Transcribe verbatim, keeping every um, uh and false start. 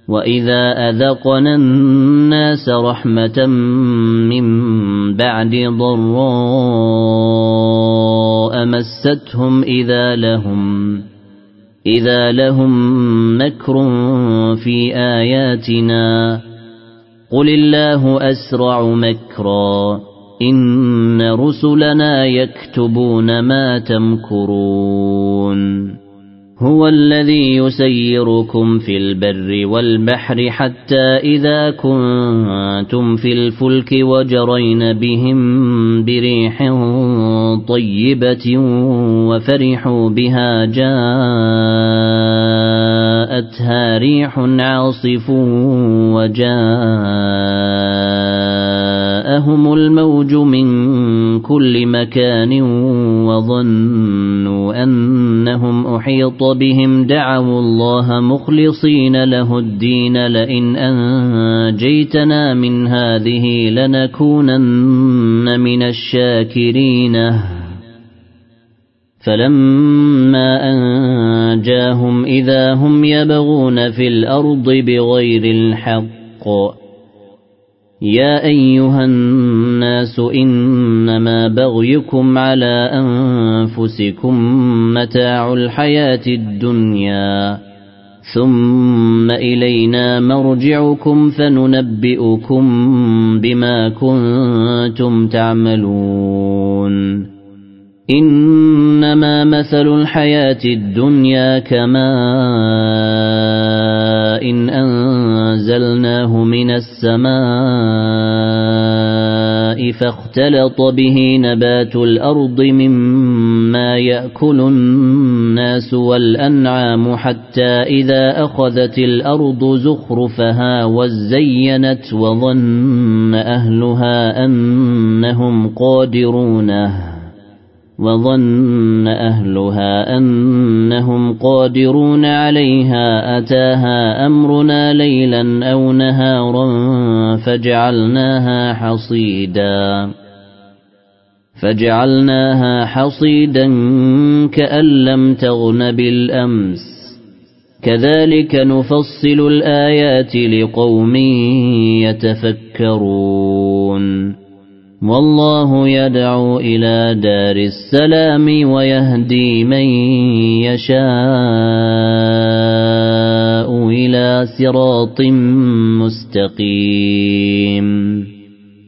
وإذا أذقنا الناس رحمة من بعد ضراء مستهم إذا لهم إذا لهم مكر في آياتنا قل الله أسرع مكرا إن رسلنا يكتبون ما تمكرون هو الذي يسيركم في البر والبحر حتى إذا كنتم في الفلك وجرين بهم بريح طيبة وفرحوا بها جاءتها ريح عاصف وجاءهم الموج من كل مكان وظنوا أنهم أحيط بهم دعوا الله مخلصين له الدين لئن أنجيتنا من هذه لنكونن من الشاكرين فلما أنجاهم إذا هم يبغون في الأرض بغير الحق يا أيها الناس إنما بغيكم على أنفسكم متاع الحياة الدنيا ثم إلينا مرجعكم فننبئكم بما كنتم تعملون إنما مثل الحياة الدنيا كماء إن أنزلناه من السماء فاختلط به نبات الأرض مما يأكل الناس والأنعام حتى إذا أخذت الأرض زخرفها وزينت وظن أهلها أنهم قادرونه وظن أهلها أنهم قادرون عليها أتاها أمرنا ليلا أو نهارا فجعلناها حصيدا فجعلناها حصيدا كأن لم تغن بالأمس كذلك نفصل الآيات لقوم يتفكرون والله يدعو إلى دار السلام ويهدي من يشاء إلى صراط مستقيم